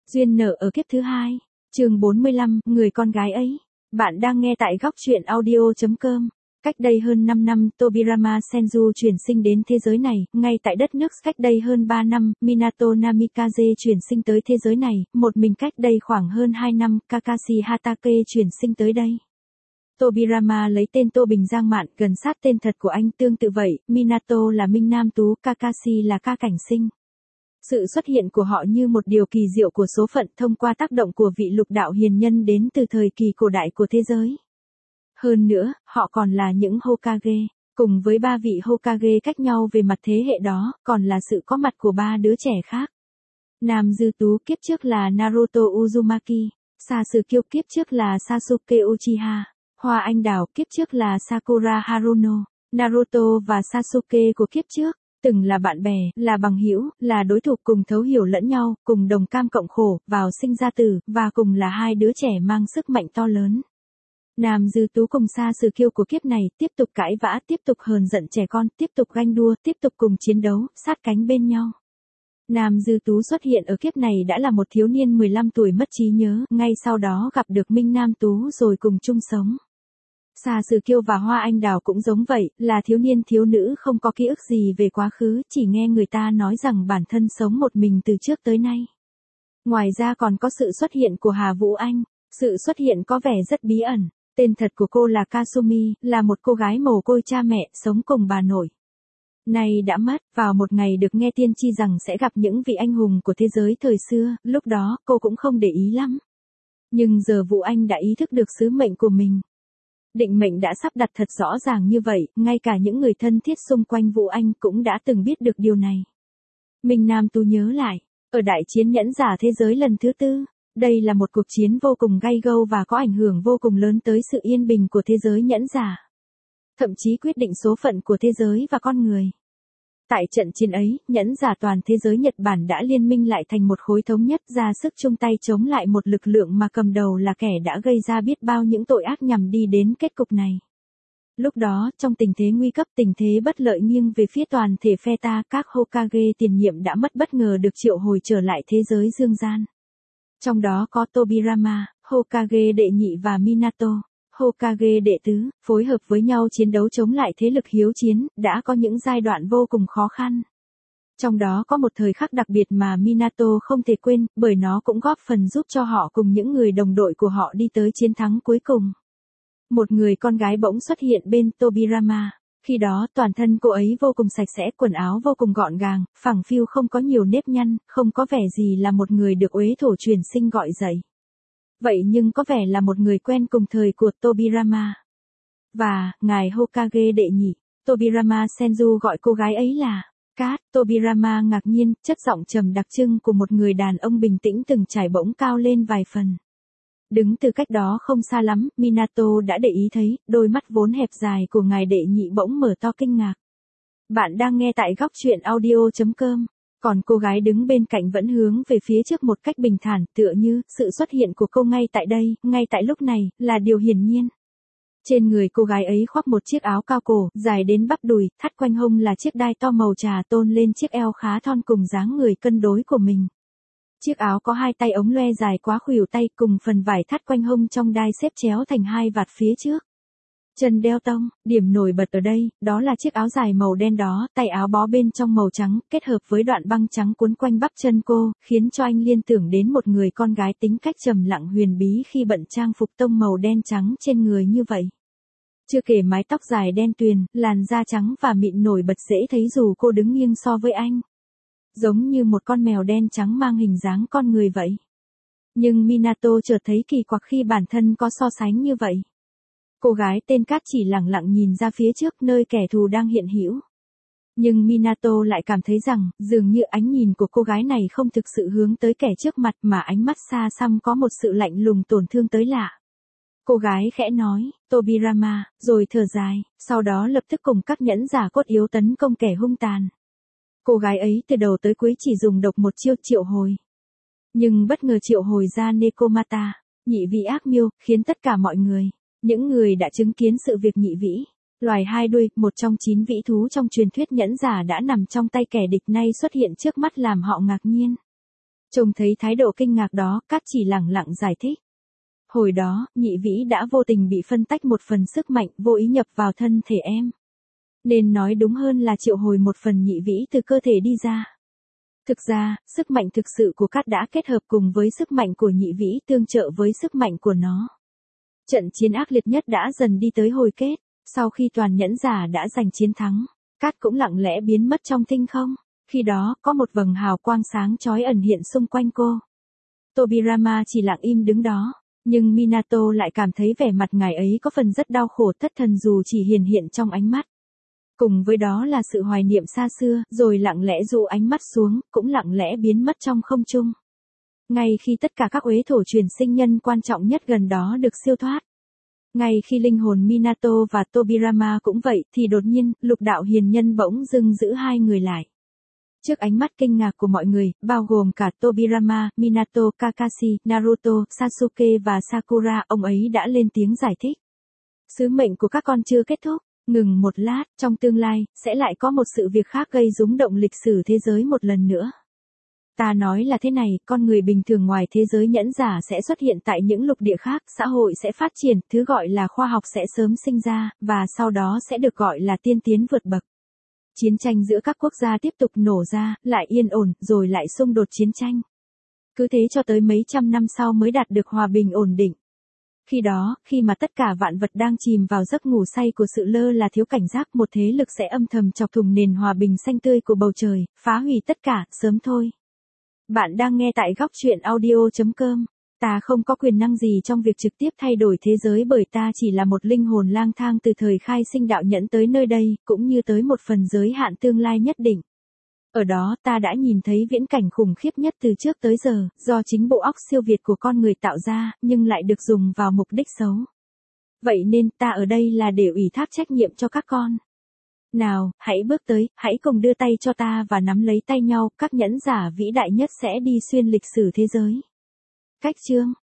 Duyên nợ ở kiếp thứ hai. Chương 45, người con gái ấy. Bạn đang nghe tại góc truyện audio.com. Cách đây hơn 5 năm, Tobirama Senju chuyển sinh đến thế giới này, ngay tại đất nước. Cách đây hơn 3 năm, Minato Namikaze chuyển sinh tới thế giới này, một mình. Cách đây khoảng hơn 2 năm, Kakashi Hatake chuyển sinh tới đây. Tobirama lấy tên Tô Bình Giang Mạn, gần sát tên thật của anh. Tương tự vậy, Minato là Minh Nam Tú, Kakashi là Ca Cảnh Sinh. Sự xuất hiện của họ như một điều kỳ diệu của số phận thông qua tác động của vị lục đạo hiền nhân đến từ thời kỳ cổ đại của thế giới. Hơn nữa, họ còn là những Hokage, cùng với 3 vị Hokage cách nhau về mặt thế hệ đó, còn là sự có mặt của 3 đứa trẻ khác. Nam Dư Tú kiếp trước là Naruto Uzumaki, Sasuke kiếp trước là Sasuke Uchiha, Hoa Anh Đào kiếp trước là Sakura Haruno. Naruto và Sasuke của kiếp trước từng là bạn bè, là bằng hữu, là đối thủ, cùng thấu hiểu lẫn nhau, cùng đồng cam cộng khổ, vào sinh ra tử, và cùng là 2 đứa trẻ mang sức mạnh to lớn. Nam Dư Tú cùng Sasuke của kiếp này tiếp tục cãi vã, tiếp tục hờn giận trẻ con, tiếp tục ganh đua, tiếp tục cùng chiến đấu, sát cánh bên nhau. Nam Dư Tú xuất hiện ở kiếp này đã là một thiếu niên 15 tuổi mất trí nhớ, ngay sau đó gặp được Minh Nam Tú rồi cùng chung sống. Sasuke và Hoa Anh Đào cũng giống vậy, là thiếu niên thiếu nữ không có ký ức gì về quá khứ, chỉ nghe người ta nói rằng bản thân sống một mình từ trước tới nay. Ngoài ra còn có sự xuất hiện của Hà Vũ Anh, sự xuất hiện có vẻ rất bí ẩn. Tên thật của cô là Kasumi, là một cô gái mồ côi cha mẹ, sống cùng bà nội. Nay đã mất, vào một ngày được nghe tiên tri rằng sẽ gặp những vị anh hùng của thế giới thời xưa, lúc đó cô cũng không để ý lắm. Nhưng giờ Vũ Anh đã ý thức được sứ mệnh của mình. Định mệnh đã sắp đặt thật rõ ràng như vậy, ngay cả những người thân thiết xung quanh Vũ Anh cũng đã từng biết được điều này. Minh Nam Tú nhớ lại, ở đại chiến nhẫn giả thế giới lần thứ 4, đây là một cuộc chiến vô cùng gay go và có ảnh hưởng vô cùng lớn tới sự yên bình của thế giới nhẫn giả. Thậm chí quyết định số phận của thế giới và con người. Tại trận chiến ấy, nhẫn giả toàn thế giới Nhật Bản đã liên minh lại thành một khối thống nhất, ra sức chung tay chống lại một lực lượng mà cầm đầu là kẻ đã gây ra biết bao những tội ác nhằm đi đến kết cục này. Lúc đó, trong tình thế nguy cấp, tình thế bất lợi nghiêng về phía toàn thể phe ta, các Hokage tiền nhiệm đã mất bất ngờ được triệu hồi trở lại thế giới dương gian. Trong đó có Tobirama, Hokage đệ nhị và Minato, Hokage đệ tứ, phối hợp với nhau chiến đấu chống lại thế lực hiếu chiến, đã có những giai đoạn vô cùng khó khăn. Trong đó có một thời khắc đặc biệt mà Minato không thể quên, bởi nó cũng góp phần giúp cho họ cùng những người đồng đội của họ đi tới chiến thắng cuối cùng. Một người con gái bỗng xuất hiện bên Tobirama. Khi đó toàn thân cô ấy vô cùng sạch sẽ, quần áo vô cùng gọn gàng, phẳng phiu, không có nhiều nếp nhăn, không có vẻ gì là một người được uế thổ truyền sinh gọi dậy. Vậy nhưng có vẻ là một người quen cùng thời của Tobirama. Và, ngài Hokage đệ nhị, Tobirama Senju gọi cô gái ấy là Cát. Tobirama ngạc nhiên, chất giọng trầm đặc trưng của một người đàn ông bình tĩnh từng trải bỗng cao lên vài phần. Đứng từ cách đó không xa lắm, Minato đã để ý thấy, đôi mắt vốn hẹp dài của ngài đệ nhị bỗng mở to kinh ngạc. Bạn đang nghe tại góc truyện audio.com. Còn cô gái đứng bên cạnh vẫn hướng về phía trước một cách bình thản, tựa như, sự xuất hiện của cô ngay tại đây, ngay tại lúc này, là điều hiển nhiên. Trên người cô gái ấy khoác một chiếc áo cao cổ, dài đến bắp đùi, thắt quanh hông là chiếc đai to màu trà tôn lên chiếc eo khá thon cùng dáng người cân đối của mình. Chiếc áo có 2 tay ống loe dài quá khuỷu tay cùng phần vải thắt quanh hông trong đai xếp chéo thành 2 vạt phía trước. Chân đeo tông, điểm nổi bật ở đây, đó là chiếc áo dài màu đen đó, tay áo bó bên trong màu trắng, kết hợp với đoạn băng trắng cuốn quanh bắp chân cô, khiến cho anh liên tưởng đến một người con gái tính cách trầm lặng huyền bí khi bận trang phục tông màu đen trắng trên người như vậy. Chưa kể mái tóc dài đen tuyền, làn da trắng và mịn nổi bật dễ thấy dù cô đứng nghiêng so với anh. Giống như một con mèo đen trắng mang hình dáng con người vậy. Nhưng Minato chợt thấy kỳ quặc khi bản thân có so sánh như vậy. Cô gái tên Cát chỉ lặng lặng nhìn ra phía trước nơi kẻ thù đang hiện hữu. Nhưng Minato lại cảm thấy rằng, dường như ánh nhìn của cô gái này không thực sự hướng tới kẻ trước mặt mà ánh mắt xa xăm có một sự lạnh lùng tổn thương tới lạ. Cô gái khẽ nói, Tobirama, rồi thở dài, sau đó lập tức cùng các nhẫn giả cốt yếu tấn công kẻ hung tàn. Cô gái ấy từ đầu tới cuối chỉ dùng độc một chiêu triệu hồi. Nhưng bất ngờ triệu hồi ra Nekomata, nhị vị ác miêu, khiến tất cả mọi người, những người đã chứng kiến sự việc nhị vĩ, loài 2 đuôi, một trong 9 vĩ thú trong truyền thuyết nhẫn giả đã nằm trong tay kẻ địch nay xuất hiện trước mắt làm họ ngạc nhiên. Trông thấy thái độ kinh ngạc đó, Cát chỉ lẳng lặng giải thích. Hồi đó, nhị vĩ đã vô tình bị phân tách một phần sức mạnh, vô ý nhập vào thân thể em. Nên nói đúng hơn là triệu hồi một phần nhị vĩ từ cơ thể đi ra. Thực ra, sức mạnh thực sự của Cát đã kết hợp cùng với sức mạnh của nhị vĩ tương trợ với sức mạnh của nó. Trận chiến ác liệt nhất đã dần đi tới hồi kết, sau khi toàn nhẫn giả đã giành chiến thắng, Cát cũng lặng lẽ biến mất trong tinh không. Khi đó, có một vầng hào quang sáng chói ẩn hiện xung quanh cô. Tobirama chỉ lặng im đứng đó, nhưng Minato lại cảm thấy vẻ mặt ngài ấy có phần rất đau khổ thất thần dù chỉ hiển hiện trong ánh mắt. Cùng với đó là sự hoài niệm xa xưa, rồi lặng lẽ dụ ánh mắt xuống, cũng lặng lẽ biến mất trong không trung. Ngay khi tất cả các uế thổ truyền sinh nhân quan trọng nhất gần đó được siêu thoát. Ngay khi linh hồn Minato và Tobirama cũng vậy, thì đột nhiên, lục đạo hiền nhân bỗng dưng giữ hai người lại. Trước ánh mắt kinh ngạc của mọi người, bao gồm cả Tobirama, Minato, Kakashi, Naruto, Sasuke và Sakura, ông ấy đã lên tiếng giải thích. Sứ mệnh của các con chưa kết thúc. Ngừng một lát, trong tương lai, sẽ lại có một sự việc khác gây rúng động lịch sử thế giới một lần nữa. Ta nói là thế này, con người bình thường ngoài thế giới nhẫn giả sẽ xuất hiện tại những lục địa khác, xã hội sẽ phát triển, thứ gọi là khoa học sẽ sớm sinh ra, và sau đó sẽ được gọi là tiên tiến vượt bậc. Chiến tranh giữa các quốc gia tiếp tục nổ ra, lại yên ổn, rồi lại xung đột chiến tranh. Cứ thế cho tới mấy trăm năm sau mới đạt được hòa bình ổn định. Khi đó, khi mà tất cả vạn vật đang chìm vào giấc ngủ say của sự lơ là thiếu cảnh giác, một thế lực sẽ âm thầm chọc thủng nền hòa bình xanh tươi của bầu trời, phá hủy tất cả, sớm thôi. Bạn đang nghe tại góc truyện audio.com. Ta không có quyền năng gì trong việc trực tiếp thay đổi thế giới bởi ta chỉ là một linh hồn lang thang từ thời khai sinh đạo nhẫn tới nơi đây, cũng như tới một phần giới hạn tương lai nhất định. Ở đó ta đã nhìn thấy viễn cảnh khủng khiếp nhất từ trước tới giờ, do chính bộ óc siêu việt của con người tạo ra, nhưng lại được dùng vào mục đích xấu. Vậy nên ta ở đây là để ủy thác trách nhiệm cho các con. Nào, hãy bước tới, hãy cùng đưa tay cho ta và nắm lấy tay nhau, các nhẫn giả vĩ đại nhất sẽ đi xuyên lịch sử thế giới. Cách chương